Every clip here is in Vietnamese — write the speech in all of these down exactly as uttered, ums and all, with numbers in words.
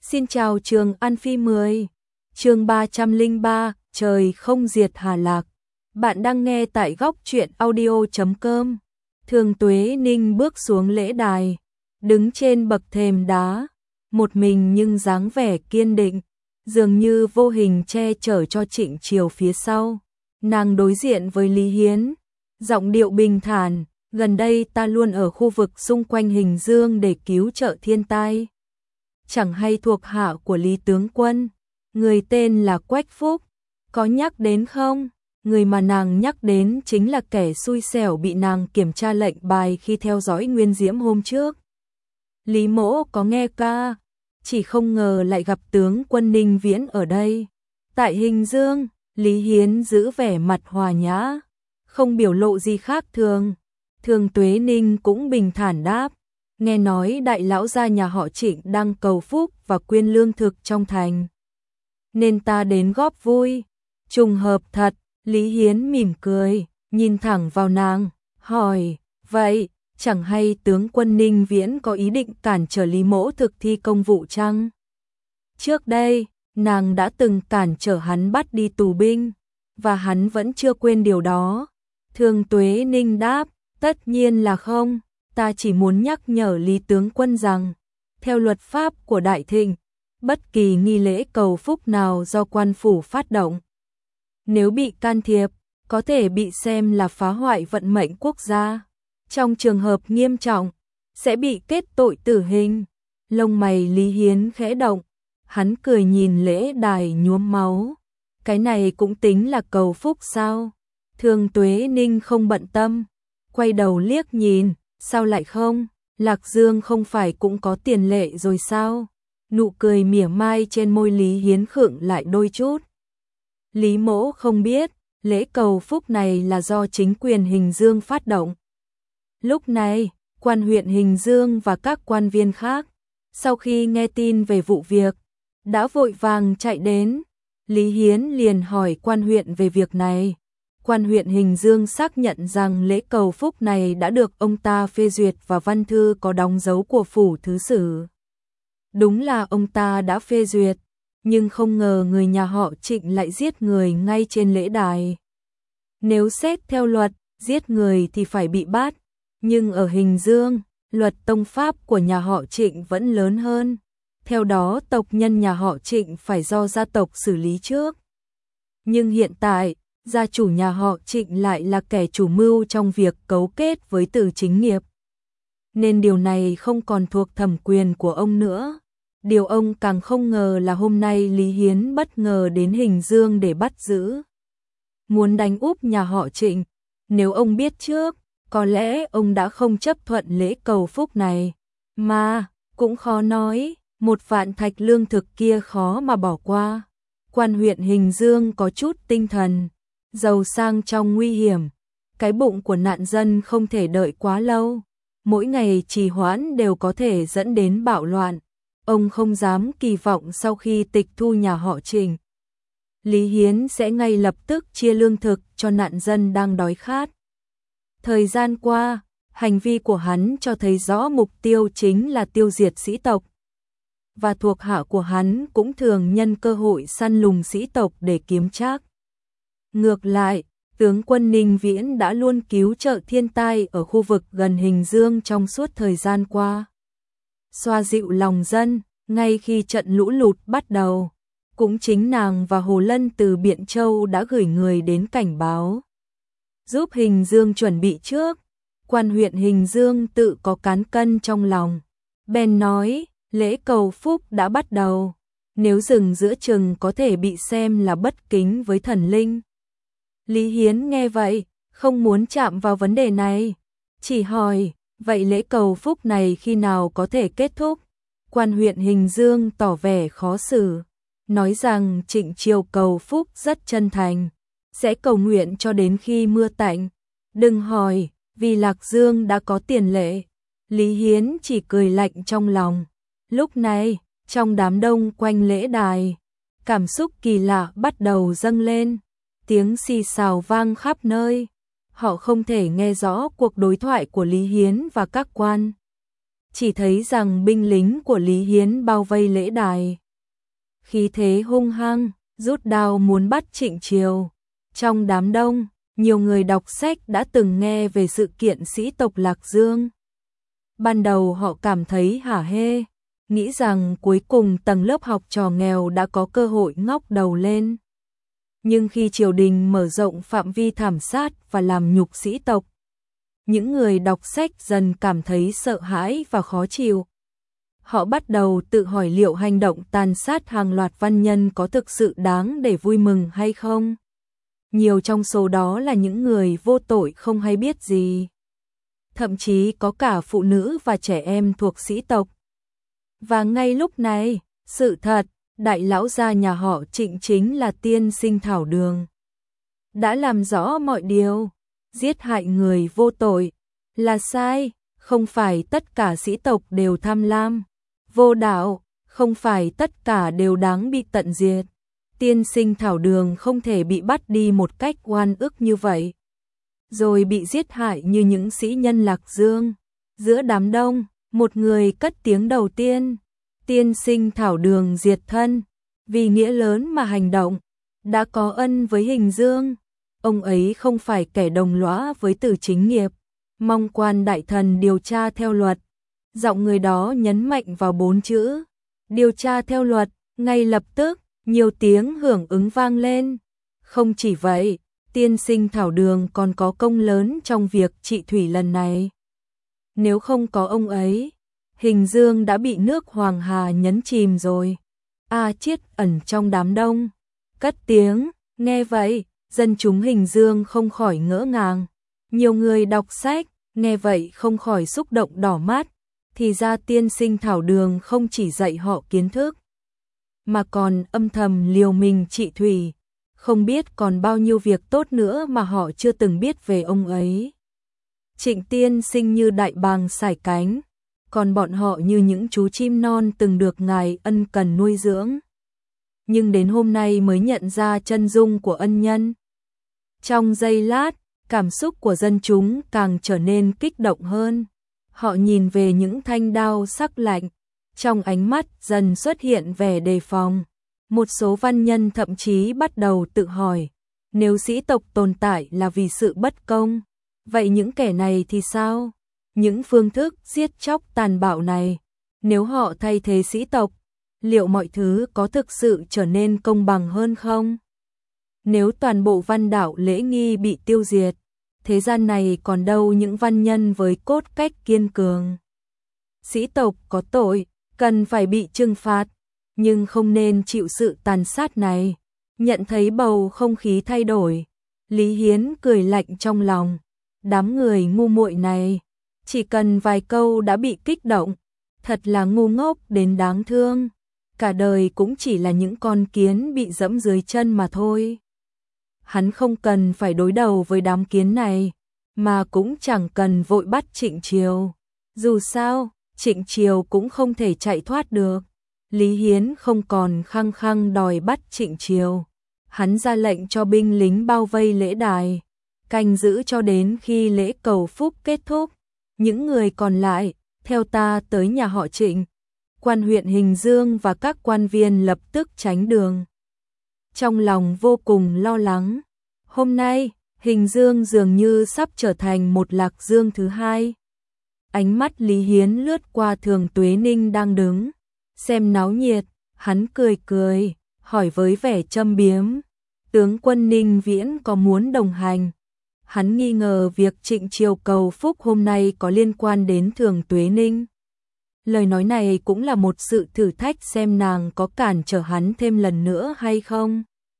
Xin chào Trường An Phi mười. Chương ba trăm lẻ ba, trời không diệt Hà Lạc. Bạn đang nghe tại góc truyện audio chấm com. Thường Tuế Ninh bước xuống lễ đài, đứng trên bậc thềm đá, một mình nhưng dáng vẻ kiên định, dường như vô hình che chở cho Trịnh Triều phía sau. Nàng đối diện với Lý Hiến, giọng điệu bình thản, gần đây ta luôn ở khu vực xung quanh Hình Dương để cứu trợ thiên tai. Chẳng hay thuộc hạ của Lý tướng quân, người tên là Quách Phúc, có nhắc đến không? Người mà nàng nhắc đến chính là kẻ xui xẻo bị nàng kiểm tra lệnh bài khi theo dõi Nguyên Diễm hôm trước. Lý Mỗ có nghe ca, chỉ không ngờ lại gặp tướng quân Ninh Viễn ở đây. Tại Hình Dương, Lý Hiến giữ vẻ mặt hòa nhã, không biểu lộ gì khác thường. Thường Tuế Ninh cũng bình thản đáp, nghe nói đại lão gia nhà họ Trịnh đang cầu phúc và quyên lương thực trong thành, nên ta đến góp vui. Trùng hợp thật. Lý Hiến mỉm cười, nhìn thẳng vào nàng, hỏi, vậy, chẳng hay tướng quân Ninh Viễn có ý định cản trở Lý Mỗ thực thi công vụ chăng? Trước đây, nàng đã từng cản trở hắn bắt đi tù binh, và hắn vẫn chưa quên điều đó. Thường Tuế Ninh đáp, tất nhiên là không, ta chỉ muốn nhắc nhở Lý tướng quân rằng, theo luật pháp của Đại Thịnh, bất kỳ nghi lễ cầu phúc nào do quan phủ phát động, nếu bị can thiệp, có thể bị xem là phá hoại vận mệnh quốc gia. Trong trường hợp nghiêm trọng, sẽ bị kết tội tử hình. Lông mày Lý Hiến khẽ động, hắn cười nhìn lễ đài nhuốm máu. Cái này cũng tính là cầu phúc sao? Thường Tuế Ninh không bận tâm, quay đầu liếc nhìn, sao lại không? Lạc Dương không phải cũng có tiền lệ rồi sao? Nụ cười mỉa mai trên môi Lý Hiến khựng lại đôi chút. Lý Mỗ không biết, lễ cầu phúc này là do chính quyền Hình Dương phát động. Lúc này, quan huyện Hình Dương và các quan viên khác, sau khi nghe tin về vụ việc, đã vội vàng chạy đến. Lý Hiến liền hỏi quan huyện về việc này. Quan huyện Hình Dương xác nhận rằng lễ cầu phúc này đã được ông ta phê duyệt và văn thư có đóng dấu của phủ thứ sử. Đúng là ông ta đã phê duyệt, nhưng không ngờ người nhà họ Trịnh lại giết người ngay trên lễ đài. Nếu xét theo luật, giết người thì phải bị bắt, nhưng ở Hình Dương, luật tông pháp của nhà họ Trịnh vẫn lớn hơn. Theo đó tộc nhân nhà họ Trịnh phải do gia tộc xử lý trước. Nhưng hiện tại, gia chủ nhà họ Trịnh lại là kẻ chủ mưu trong việc cấu kết với Từ Chính Nghiệp, nên điều này không còn thuộc thẩm quyền của ông nữa. Điều ông càng không ngờ là hôm nay Lý Hiến bất ngờ đến Hình Dương để bắt giữ, muốn đánh úp nhà họ Trịnh. Nếu ông biết trước, có lẽ ông đã không chấp thuận lễ cầu phúc này. Mà, cũng khó nói, một vạn thạch lương thực kia khó mà bỏ qua. Quan huyện Hình Dương có chút tinh thần, giàu sang trong nguy hiểm. Cái bụng của nạn dân không thể đợi quá lâu, mỗi ngày trì hoãn đều có thể dẫn đến bạo loạn. Ông không dám kỳ vọng sau khi tịch thu nhà họ Trịnh, Lý Hiến sẽ ngay lập tức chia lương thực cho nạn dân đang đói khát. Thời gian qua, hành vi của hắn cho thấy rõ mục tiêu chính là tiêu diệt sĩ tộc. Và thuộc hạ của hắn cũng thường nhân cơ hội săn lùng sĩ tộc để kiếm trác. Ngược lại, tướng quân Ninh Viễn đã luôn cứu trợ thiên tai ở khu vực gần Hình Dương trong suốt thời gian qua, xoa dịu lòng dân. Ngay khi trận lũ lụt bắt đầu, cũng chính nàng và Hồ Lân từ Biện Châu đã gửi người đến cảnh báo, giúp Hình Dương chuẩn bị trước. Quan huyện Hình Dương tự có cán cân trong lòng, bèn nói, lễ cầu phúc đã bắt đầu, nếu dừng giữa chừng có thể bị xem là bất kính với thần linh. Lý Hiến nghe vậy, không muốn chạm vào vấn đề này, chỉ hỏi, vậy lễ cầu phúc này khi nào có thể kết thúc? Quan huyện Hình Dương tỏ vẻ khó xử, nói rằng Trịnh Triều cầu phúc rất chân thành, sẽ cầu nguyện cho đến khi mưa tạnh. Đừng hỏi, vì Lạc Dương đã có tiền lệ. Lý Hiến chỉ cười lạnh trong lòng. Lúc này, trong đám đông quanh lễ đài, cảm xúc kỳ lạ bắt đầu dâng lên, tiếng xì xào vang khắp nơi. Họ không thể nghe rõ cuộc đối thoại của Lý Hiến và các quan chỉ thấy rằng binh lính của Lý Hiến bao vây lễ đài. Khí thế hung hăng, rút đao muốn bắt Trịnh Triều. Trong đám đông, nhiều người đọc sách đã từng nghe về sự kiện sĩ tộc Lạc Dương. Ban đầu họ cảm thấy hả hê, nghĩ rằng cuối cùng tầng lớp học trò nghèo đã có cơ hội ngóc đầu lên. Nhưng khi triều đình mở rộng phạm vi thảm sát và làm nhục sĩ tộc, những người đọc sách dần cảm thấy sợ hãi và khó chịu. Họ bắt đầu tự hỏi liệu hành động tàn sát hàng loạt văn nhân có thực sự đáng để vui mừng hay không. Nhiều trong số đó là những người vô tội không hay biết gì. Thậm chí có cả phụ nữ và trẻ em thuộc sĩ tộc. Và ngay lúc này, sự thật, đại lão gia nhà họ Trịnh chính là tiên sinh Thảo Đường. Đã làm rõ mọi điều, giết hại người vô tội là sai, không phải tất cả sĩ tộc đều tham lam, vô đạo, không phải tất cả đều đáng bị tận diệt. Tiên sinh Thảo Đường không thể bị bắt đi một cách oan ức như vậy, rồi bị giết hại như những sĩ nhân Lạc Dương. Giữa đám đông, một người cất tiếng đầu tiên, tiên sinh Thảo Đường diệt thân, vì nghĩa lớn mà hành động, đã có ân với Hình Dương. Ông ấy không phải kẻ đồng lõa với Từ Chính Nghiệp, mong quan đại thần điều tra theo luật. Giọng người đó nhấn mạnh vào bốn chữ, điều tra theo luật, ngay lập tức, nhiều tiếng hưởng ứng vang lên. Không chỉ vậy, tiên sinh Thảo Đường còn có công lớn trong việc trị thủy lần này. Nếu không có ông ấy, Hình Dương đã bị nước Hoàng Hà nhấn chìm rồi. A Chiết ẩn trong đám đông, cất tiếng, nghe vậy, dân chúng Hình Dương không khỏi ngỡ ngàng. Nhiều người đọc sách, nghe vậy không khỏi xúc động đỏ mắt. Thì ra tiên sinh Thảo Đường không chỉ dạy họ kiến thức, mà còn âm thầm liều mình trị thủy. Không biết còn bao nhiêu việc tốt nữa mà họ chưa từng biết về ông ấy. Trịnh tiên sinh như đại bàng sải cánh, còn bọn họ như những chú chim non từng được ngài ân cần nuôi dưỡng. Nhưng đến hôm nay mới nhận ra chân dung của ân nhân. Trong giây lát, cảm xúc của dân chúng càng trở nên kích động hơn. Họ nhìn về những thanh đao sắc lạnh, trong ánh mắt dần xuất hiện vẻ đề phòng. Một số văn nhân thậm chí bắt đầu tự hỏi, nếu sĩ tộc tồn tại là vì sự bất công, vậy những kẻ này thì sao? Những phương thức giết chóc tàn bạo này, nếu họ thay thế sĩ tộc, liệu mọi thứ có thực sự trở nên công bằng hơn không? Nếu toàn bộ văn đạo lễ nghi bị tiêu diệt, thế gian này còn đâu những văn nhân với cốt cách kiên cường. Sĩ tộc có tội, cần phải bị trừng phạt, nhưng không nên chịu sự tàn sát này. Nhận thấy bầu không khí thay đổi, Lý Hiến cười lạnh trong lòng. Đám người ngu muội này, chỉ cần vài câu đã bị kích động, thật là ngu ngốc đến đáng thương. Cả đời cũng chỉ là những con kiến bị dẫm dưới chân mà thôi. Hắn không cần phải đối đầu với đám kiến này, mà cũng chẳng cần vội bắt Trịnh Triều. Dù sao, Trịnh Triều cũng không thể chạy thoát được. Lý Hiến không còn khăng khăng đòi bắt Trịnh Triều. Hắn ra lệnh cho binh lính bao vây lễ đài, canh giữ cho đến khi lễ cầu phúc kết thúc. Những người còn lại, theo ta tới nhà họ Trịnh. Quan huyện Hình Dương và các quan viên lập tức tránh đường. Trong lòng vô cùng lo lắng. Hôm nay, Hình Dương dường như sắp trở thành một Lạc Dương thứ hai. Ánh mắt Lý Hiến lướt qua Thường Tuế Ninh đang đứng xem náo nhiệt, hắn cười cười, hỏi với vẻ châm biếm, tướng quân Ninh Viễn có muốn đồng hành? Hắn nghi ngờ việc Trịnh Triều cầu phúc hôm nay có liên quan đến Thường Tuế Ninh. Lời nói này cũng là một sự thử thách xem nàng có cản trở hắn thêm lần nữa hay không.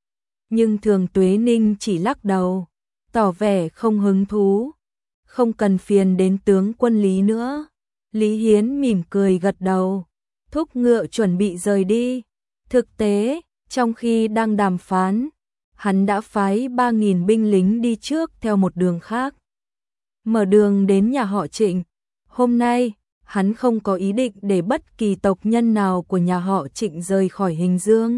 Nhưng Thường Tuế Ninh chỉ lắc đầu, tỏ vẻ không hứng thú. Không cần phiền đến tướng quân Lý nữa. Lý Hiến mỉm cười gật đầu, thúc ngựa chuẩn bị rời đi. Thực tế, trong khi đang đàm phán, hắn đã phái ba nghìn binh lính đi trước theo một đường khác, mở đường đến nhà họ Trịnh. Hôm nay, hắn không có ý định để bất kỳ tộc nhân nào của nhà họ Trịnh rời khỏi Hình Dương.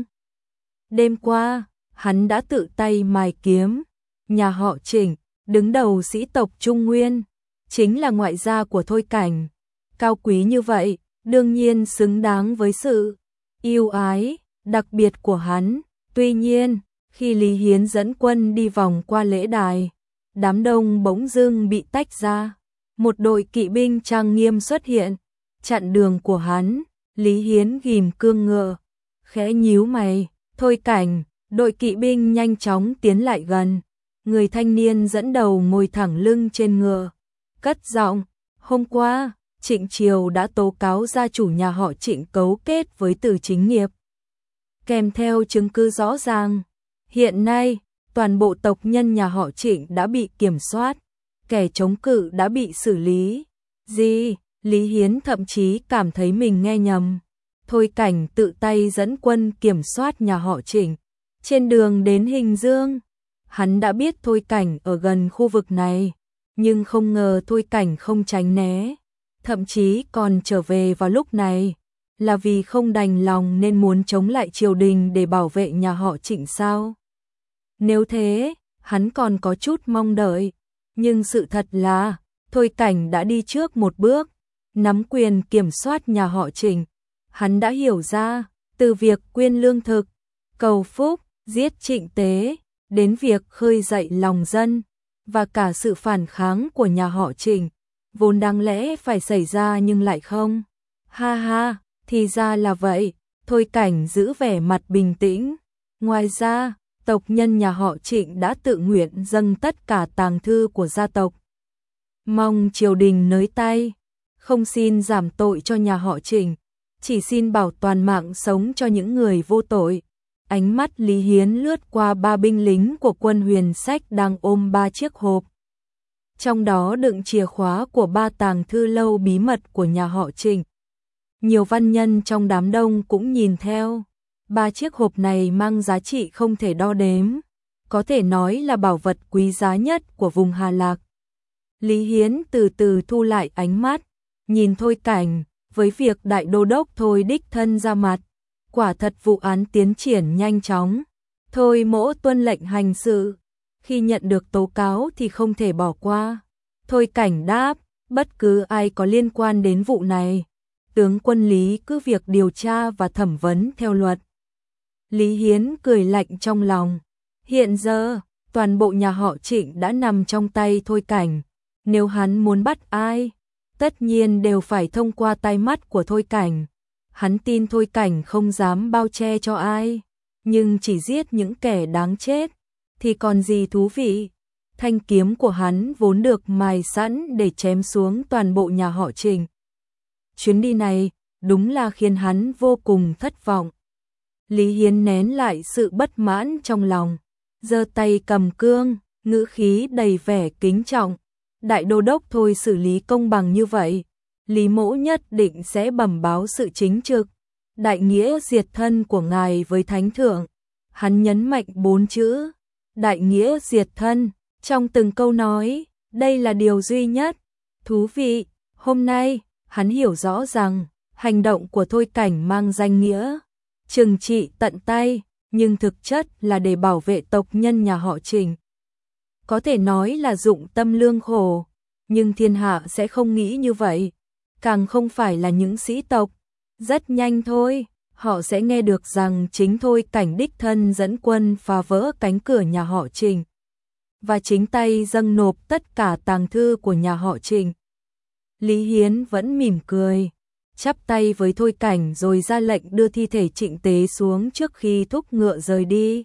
Đêm qua, hắn đã tự tay mài kiếm. Nhà họ Trịnh, đứng đầu sĩ tộc Trung Nguyên, chính là ngoại gia của Thôi Cảnh. cao quý như vậy, đương nhiên xứng đáng với sự yêu ái đặc biệt của hắn. Tuy nhiên, khi Lý Hiến dẫn quân đi vòng qua lễ đài, đám đông bỗng dưng bị tách ra. Một đội kỵ binh trang nghiêm xuất hiện, chặn đường của hắn. Lý Hiến ghim cương ngựa, khẽ nhíu mày. Thôi Cảnh, đội kỵ binh nhanh chóng tiến lại gần. Người thanh niên dẫn đầu ngồi thẳng lưng trên ngựa, cất giọng, hôm qua, Trịnh Triều đã tố cáo gia chủ nhà họ Trịnh cấu kết với Từ Chính Nghiệp, kèm theo chứng cứ rõ ràng. Hiện nay, toàn bộ tộc nhân nhà họ Trịnh đã bị kiểm soát, kẻ chống cự đã bị xử lý. Gì? Lý Hiến thậm chí cảm thấy mình nghe nhầm. Thôi Cảnh tự tay dẫn quân kiểm soát nhà họ Trịnh. Trên đường đến Hình Dương, hắn đã biết Thôi Cảnh ở gần khu vực này, nhưng không ngờ Thôi Cảnh không tránh né, thậm chí còn trở về vào lúc này, là vì không đành lòng nên muốn chống lại triều đình để bảo vệ nhà họ Trịnh sao? Nếu thế, hắn còn có chút mong đợi, nhưng sự thật là, Thôi Cảnh đã đi trước một bước, nắm quyền kiểm soát nhà họ Trịnh. Hắn đã hiểu ra, từ việc quyên lương thực, cầu phúc, giết Trịnh Tế, đến việc khơi dậy lòng dân, và cả sự phản kháng của nhà họ Trịnh, vốn đáng lẽ phải xảy ra nhưng lại không. Ha ha, thì ra là vậy. Thôi Cảnh giữ vẻ mặt bình tĩnh. Ngoài ra, tộc nhân nhà họ Trịnh đã tự nguyện dâng tất cả tàng thư của gia tộc, mong triều đình nới tay, không xin giảm tội cho nhà họ Trịnh, chỉ xin bảo toàn mạng sống cho những người vô tội. Ánh mắt Lý Hiến lướt qua ba binh lính của quân Huyền Sách đang ôm ba chiếc hộp, trong đó đựng chìa khóa của ba tàng thư lâu bí mật của nhà họ Trịnh. Nhiều văn nhân trong đám đông cũng nhìn theo. Ba chiếc hộp này mang giá trị không thể đo đếm, có thể nói là bảo vật quý giá nhất của vùng Hà Lạc. Lý Hiến từ từ thu lại ánh mắt, nhìn Thôi Cảnh, với việc đại đô đốc Thôi đích thân ra mặt, quả thật vụ án tiến triển nhanh chóng. Thôi mỗ tuân lệnh hành sự, khi nhận được tố cáo thì không thể bỏ qua. Thôi Cảnh đáp, bất cứ ai có liên quan đến vụ này, tướng quân Lý cứ việc điều tra và thẩm vấn theo luật. Lý Hiến cười lạnh trong lòng, hiện giờ, toàn bộ nhà họ Trịnh đã nằm trong tay Thôi Cảnh, nếu hắn muốn bắt ai, tất nhiên đều phải thông qua tai mắt của Thôi Cảnh. Hắn tin Thôi Cảnh không dám bao che cho ai, nhưng chỉ giết những kẻ đáng chết, thì còn gì thú vị. Thanh kiếm của hắn vốn được mài sẵn để chém xuống toàn bộ nhà họ Trịnh. Chuyến đi này, đúng là khiến hắn vô cùng thất vọng. Lý Hiến nén lại sự bất mãn trong lòng, giơ tay cầm cương, ngữ khí đầy vẻ kính trọng. Đại đô đốc Thôi xử lý công bằng như vậy, Lý mỗ nhất định sẽ bẩm báo sự chính trực, đại nghĩa diệt thân của ngài với thánh thượng. Hắn nhấn mạnh bốn chữ, đại nghĩa diệt thân, trong từng câu nói, đây là điều duy nhất. Thú vị, hôm nay, hắn hiểu rõ rằng, hành động của Thôi Cảnh mang danh nghĩa trừng trị tận tay, nhưng thực chất là để bảo vệ tộc nhân nhà họ Trịnh. Có thể nói là dụng tâm lương khổ, nhưng thiên hạ sẽ không nghĩ như vậy, càng không phải là những sĩ tộc. Rất nhanh thôi, họ sẽ nghe được rằng chính Thôi Cảnh đích thân dẫn quân phá vỡ cánh cửa nhà họ Trịnh, và chính tay dâng nộp tất cả tàng thư của nhà họ Trịnh. Lý Hiến vẫn mỉm cười, chắp tay với Thôi Cảnh rồi ra lệnh đưa thi thể Trịnh Tế xuống trước khi thúc ngựa rời đi.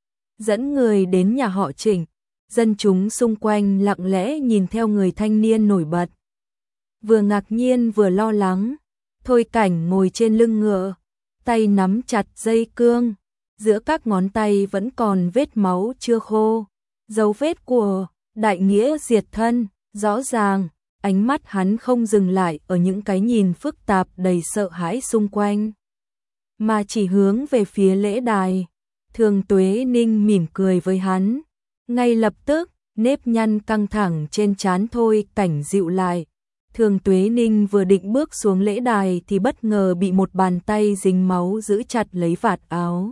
Dẫn người đến nhà họ Trịnh, dân chúng xung quanh lặng lẽ nhìn theo người thanh niên nổi bật. Vừa ngạc nhiên vừa lo lắng, Thôi Cảnh ngồi trên lưng ngựa, tay nắm chặt dây cương, giữa các ngón tay vẫn còn vết máu chưa khô, dấu vết của đại nghĩa diệt thân, rõ ràng. Ánh mắt hắn không dừng lại ở những cái nhìn phức tạp đầy sợ hãi xung quanh, mà chỉ hướng về phía lễ đài. Thường Tuế Ninh mỉm cười với hắn. Ngay lập tức, nếp nhăn căng thẳng trên trán Thôi Cảnh dịu lại. Thường Tuế Ninh vừa định bước xuống lễ đài thì bất ngờ bị một bàn tay dính máu giữ chặt lấy vạt áo.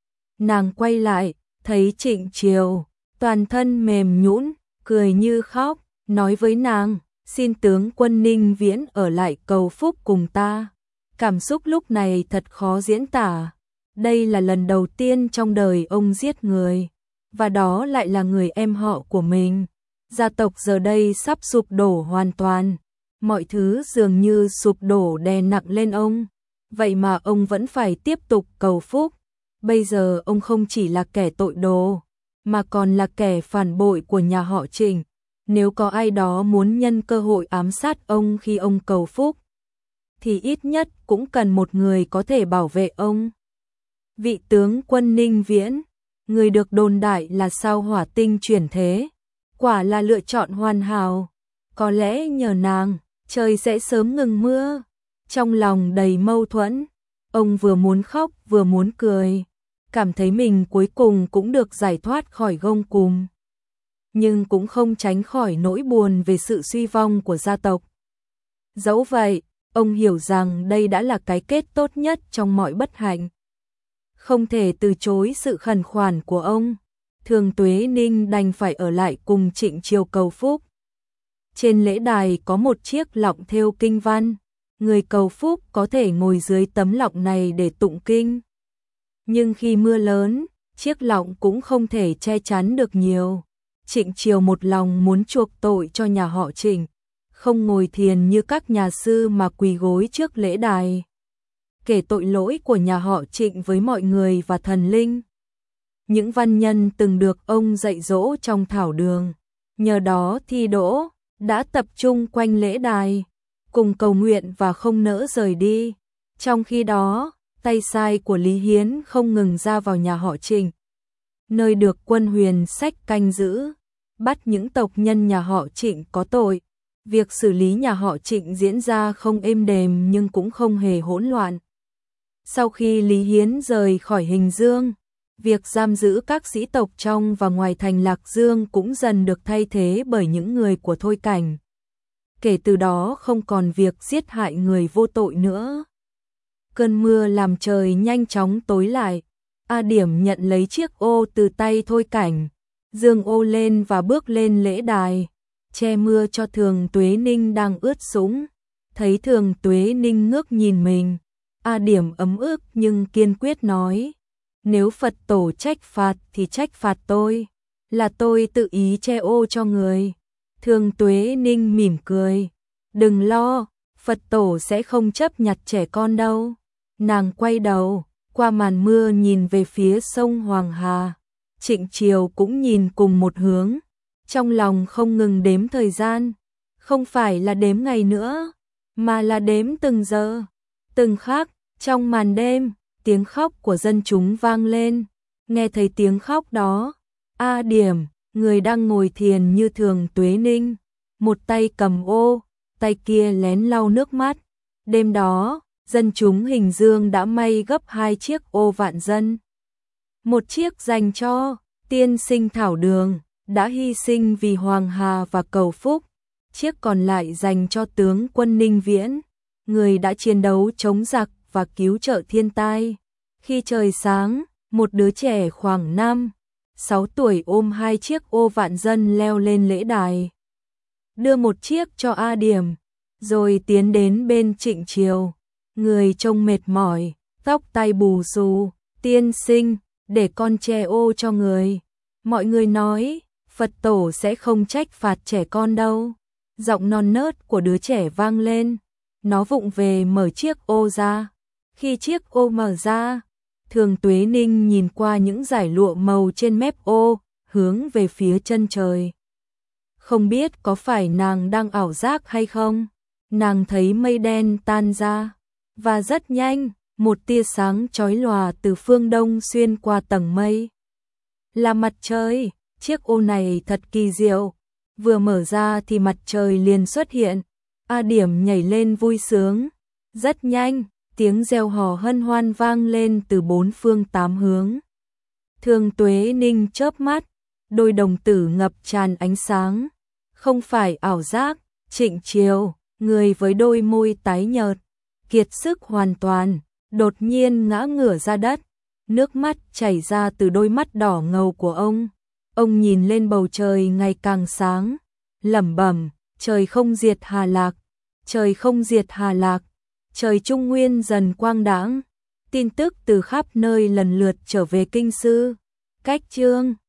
Nàng quay lại, thấy Trịnh Triều, toàn thân mềm nhũn, cười như khóc, nói với nàng, xin tướng quân Ninh Viễn ở lại cầu phúc cùng ta. Cảm xúc lúc này thật khó diễn tả. Đây là lần đầu tiên trong đời ông giết người, và đó lại là người em họ của mình. Gia tộc giờ đây sắp sụp đổ hoàn toàn, mọi thứ dường như sụp đổ đè nặng lên ông. Vậy mà ông vẫn phải tiếp tục cầu phúc. Bây giờ ông không chỉ là kẻ tội đồ, mà còn là kẻ phản bội của nhà họ Trịnh. Nếu có ai đó muốn nhân cơ hội ám sát ông khi ông cầu phúc, thì ít nhất cũng cần một người có thể bảo vệ ông. Vị tướng quân Ninh Viễn, người được đồn đại là sao hỏa tinh chuyển thế, quả là lựa chọn hoàn hảo. Có lẽ nhờ nàng, trời sẽ sớm ngừng mưa. Trong lòng đầy mâu thuẫn, ông vừa muốn khóc vừa muốn cười, cảm thấy mình cuối cùng cũng được giải thoát khỏi gông cùm. Nhưng cũng không tránh khỏi nỗi buồn về sự suy vong của gia tộc. Dẫu vậy, ông hiểu rằng đây đã là cái kết tốt nhất trong mọi bất hạnh. Không thể từ chối sự khẩn khoản của ông, Thường Tuế Ninh đành phải ở lại cùng Trịnh Triều cầu phúc. Trên lễ đài có một chiếc lọng thêu kinh văn, người cầu phúc có thể ngồi dưới tấm lọng này để tụng kinh. Nhưng khi mưa lớn, chiếc lọng cũng không thể che chắn được nhiều. Trịnh Triều một lòng muốn chuộc tội cho nhà họ Trịnh, không ngồi thiền như các nhà sư mà quỳ gối trước lễ đài, kể tội lỗi của nhà họ Trịnh với mọi người và thần linh. Những văn nhân từng được ông dạy dỗ trong thảo đường, nhờ đó thi đỗ, đã tập trung quanh lễ đài, cùng cầu nguyện và không nỡ rời đi. Trong khi đó, tay sai của Lý Hiến không ngừng ra vào nhà họ Trịnh, nơi được quân huyền sách canh giữ, bắt những tộc nhân nhà họ Trịnh có tội. Việc xử lý nhà họ Trịnh diễn ra không êm đềm nhưng cũng không hề hỗn loạn. Sau khi Lý Hiến rời khỏi Hình Dương, việc giam giữ các sĩ tộc trong và ngoài thành Lạc Dương cũng dần được thay thế bởi những người của Thôi Cảnh. Kể từ đó không còn việc giết hại người vô tội nữa. Cơn mưa làm trời nhanh chóng tối lại. A Điểm nhận lấy chiếc ô từ tay Thôi Cảnh, dương ô lên và bước lên lễ đài, che mưa cho Thường Tuế Ninh đang ướt sũng. Thấy Thường Tuế Ninh ngước nhìn mình, A Điểm ấm ức nhưng kiên quyết nói: nếu Phật tổ trách phạt thì trách phạt tôi, là tôi tự ý che ô cho người. Thường Tuế Ninh mỉm cười: đừng lo, Phật tổ sẽ không chấp nhặt trẻ con đâu. Nàng quay đầu, qua màn mưa nhìn về phía sông Hoàng Hà. Trịnh Triều cũng nhìn cùng một hướng, trong lòng không ngừng đếm thời gian, không phải là đếm ngày nữa, mà là đếm từng giờ, từng khắc. Trong màn đêm, tiếng khóc của dân chúng vang lên. Nghe thấy tiếng khóc đó, A Điểm, người đang ngồi thiền như Thường Tuế Ninh, một tay cầm ô, tay kia lén lau nước mắt. Đêm đó, dân chúng Hình Dương đã may gấp hai chiếc ô vạn dân. Một chiếc dành cho tiên sinh Thảo Đường, đã hy sinh vì Hoàng Hà và cầu phúc. Chiếc còn lại dành cho tướng quân Ninh Viễn, người đã chiến đấu chống giặc và cứu trợ thiên tai. Khi trời sáng, một đứa trẻ khoảng năm, sáu tuổi ôm hai chiếc ô vạn dân leo lên lễ đài, đưa một chiếc cho A Điểm, rồi tiến đến bên Trịnh Triều. Người trông mệt mỏi, tóc tai bù xù: tiên sinh, để con che ô cho người. Mọi người nói, Phật tổ sẽ không trách phạt trẻ con đâu. Giọng non nớt của đứa trẻ vang lên, nó vụng về mở chiếc ô ra. Khi chiếc ô mở ra, Thường Tuế Ninh nhìn qua những dải lụa màu trên mép ô, hướng về phía chân trời. Không biết có phải nàng đang ảo giác hay không, nàng thấy mây đen tan ra, và rất nhanh, một tia sáng chói lòa từ phương đông xuyên qua tầng mây. Là mặt trời. Chiếc ô này thật kỳ diệu, vừa mở ra thì mặt trời liền xuất hiện. A Điểm nhảy lên vui sướng. Rất nhanh, tiếng reo hò hân hoan vang lên từ bốn phương tám hướng. Thường Tuế Ninh chớp mắt, đôi đồng tử ngập tràn ánh sáng. Không phải ảo giác. Trịnh Triều, người với đôi môi tái nhợt, kiệt sức hoàn toàn, đột nhiên ngã ngửa ra đất. Nước mắt chảy ra từ đôi mắt đỏ ngầu của ông. Ông nhìn lên bầu trời ngày càng sáng, lẩm bẩm: trời không diệt Hà Lạc, trời không diệt Hà Lạc, trời Trung Nguyên dần quang đãng. Tin tức từ khắp nơi lần lượt trở về kinh sư. Cách chương